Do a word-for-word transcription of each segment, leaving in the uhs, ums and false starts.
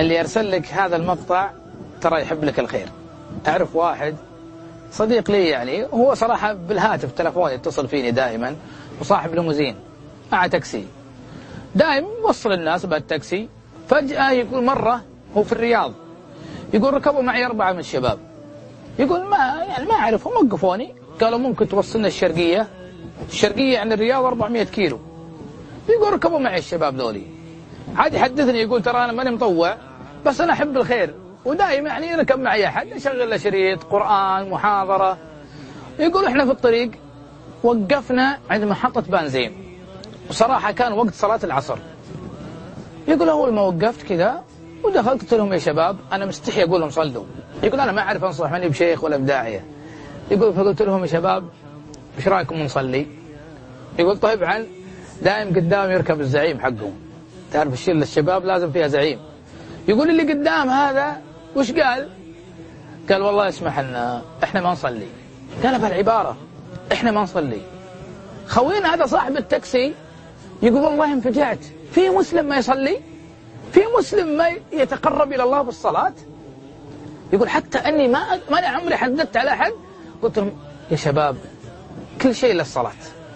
اللي يرسل لك هذا المقطع ترى يحب لك الخير. أعرف واحد صديق لي يعني، هو صراحة بالهاتف تلفون يتصل فيني دائما، وصاحب ليموزين مع تاكسي دائما يوصل الناس بالتاكسي. فجأة يقول مرة هو في الرياض، يقول ركبوا معي أربعة من الشباب، يقول ما يعني ما أعرفهم، وقفوني قالوا ممكن توصلنا الشرقية. الشرقية عن الرياض أربعمائة كيلو. يقول ركبوا معي الشباب ذولي، عاد يحدثني يقول ترى أنا ماني مطوع بس أنا أحب الخير، ودائما يعني يركب معي أحد أشغل له شريط قرآن محاضرة. يقول إحنا في الطريق وقفنا عند محطة بنزين، وصراحة كان وقت صلاة العصر. يقول أول ما وقفت كذا ودخلت قلت لهم يا شباب أنا مستحي أقول لهم صلوا. يقول أنا ما أعرف أنصح ماني بشيخ ولا بداعية. يقول فقلت لهم يا شباب إيش رأيكم نصلي؟ يقول طيب عن دائم قدام يركب الزعيم حقهم، تعرف الشلة الشباب لازم فيها زعيم. يقول اللي قدام هذا وش قال؟ قال والله اسمح لنا احنا ما نصلي. قال بهالعبارة احنا ما نصلي. خوينا هذا صاحب التاكسي يقول والله انفجعت، في مسلم ما يصلي؟ في مسلم ما يتقرب إلى الله بالصلاة؟ يقول حتى أني ما ما أنا عمري حددت على أحد، قلت لهم يا شباب كل شيء للصلاة،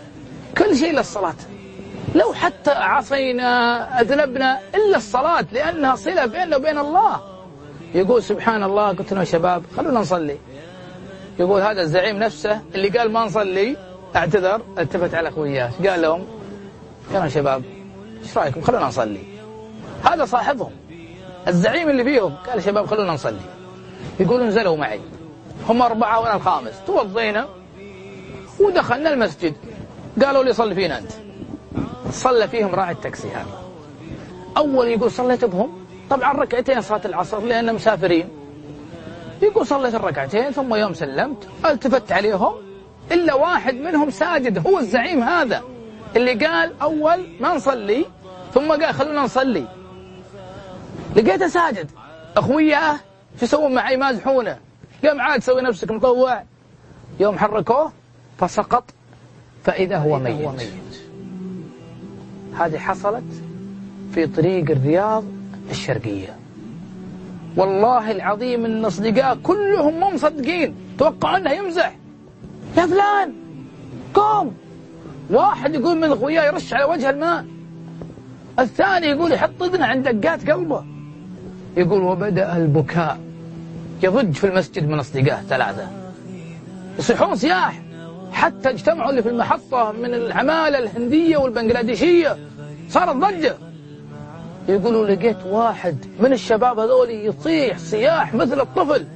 كل شيء للصلاة، لو حتى عصينا أذنبنا إلا الصلاة لأنها صلة بيننا وبين الله. يقول سبحان الله قلت لهم يا شباب خلونا نصلي. يقول هذا الزعيم نفسه اللي قال ما نصلي اعتذر، التفت على أخوياه قال لهم يا شباب ايش رأيكم خلونا نصلي. هذا صاحبهم الزعيم اللي فيهم قال يا شباب خلونا نصلي. يقول نزلوا معي هم أربعة وأنا الخامس، توضينا ودخلنا المسجد، قالوا لي صلي فينا أنت. صلى فيهم راعي التاكسي هذا. أول يقول صليت بهم طبعا ركعتين صلاة العصر لأننا مسافرين. يقول صليت الركعتين ثم يوم سلمت التفت عليهم إلا واحد منهم ساجد، هو الزعيم هذا اللي قال أول ما نصلي ثم قال خلونا نصلي. لقيته ساجد. أخوياه شو يسوون معي؟ مازحونه. قام عاد سوي نفسك مطوع. يوم حركوه فسقط فإذا هو ميت. هذه حصلت في طريق الرياض الشرقية. والله العظيم ان اصدقاء كلهم مو مصدقين، توقعوا انه يمزح. يا فلان قوم. واحد يقول من اخوياه يرش على وجه الماء، الثاني يقول يحط اذنه عند دقات قلبه. يقول وبدأ البكاء يضج في المسجد من اصدقائه ثلاثة يصيحون صياح، حتى اجتمعوا اللي في المحطة من العمالة الهندية والبنغلاديشية، صارت ضجة. يقولوا لقيت واحد من الشباب هذول يصيح صياح مثل الطفل،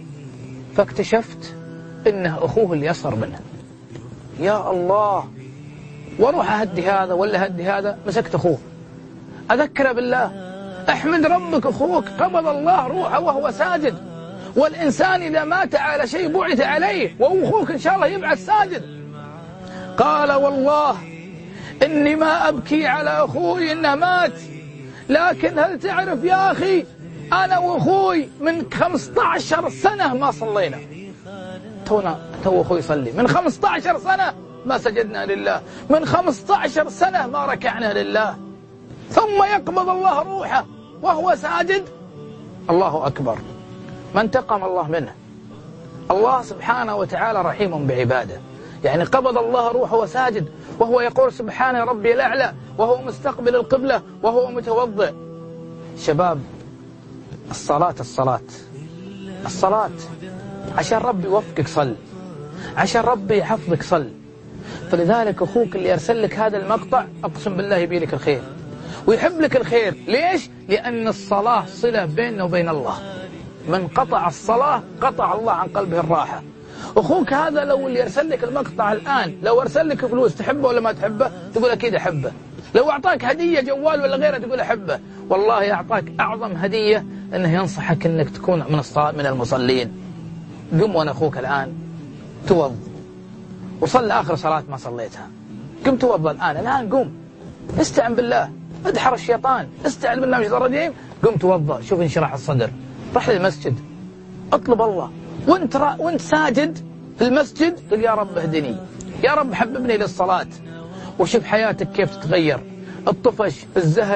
فاكتشفت انه اخوه اللي يصغر منه. يا الله، واروح اهدي هذا ولا اهدي هذا، مسكت اخوه اذكره بالله، احمد ربك اخوك قبض الله روحه وهو ساجد، والانسان اذا مات على شيء بعث عليه، واخوك ان شاء الله يبعث ساجد. قال والله اني ما ابكي على اخوي انه مات، لكن هل تعرف يا أخي أنا وأخوي من خمسة عشر سنة ما صلينا، تونا تو أخوي يصلي من خمسة عشر سنة ما سجدنا لله، من خمسة عشر سنة ما ركعنا لله، ثم يقبض الله روحه وهو ساجد. الله أكبر. ما انتقم الله منه. الله سبحانه وتعالى رحيم بعباده، يعني قبض الله روحه وساجد وهو يقول سبحان ربي الأعلى، وهو مستقبل القبلة وهو متوضئ. شباب الصلاة الصلاة الصلاة عشان ربي يوفقك صل، عشان ربي يحفظك صل. فلذلك أخوك اللي أرسل لك هذا المقطع أقسم بالله يبي لك الخير ويحب لك الخير. ليش؟ لأن الصلاة صلة بيننا وبين الله، من قطع الصلاة قطع الله عن قلبه الراحة. أخوك هذا لو اللي أرسل لك المقطع الآن لو أرسل لك فلوس تحبه ولا ما تحبه؟ تقول أكيد أحبه. لو أعطاك هدية جوال ولا غيره تقول أحبه. والله أعطاك أعظم هدية أنه ينصحك أنك تكون من الصلاة من المصلين. قم وأنا أخوك الآن توض وصل آخر صلاة ما صليتها، قم توضى الآن الآن قم استعن بالله، ادحر الشيطان، استعن بالله من الشيطان الرجيم، قم توضى، شوف انشراح الصدر، رح للمسجد اطلب الله وانت را... وانت ساجد في المسجد قل يا رب اهدني، يا رب حببني للصلاة. وشوف حياتك كيف تتغير، الطفش، الزهق،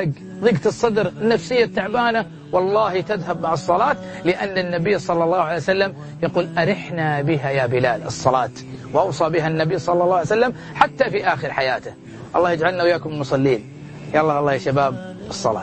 ضيقة الصدر، النفسية التعبانة، والله تذهب مع الصلاة، لأن النبي صلى الله عليه وسلم يقول أرحنا بها يا بلال، الصلاة، وأوصى بها النبي صلى الله عليه وسلم حتى في آخر حياته. الله يجعلنا وياكم المصلين. يلا الله يا شباب الصلاة.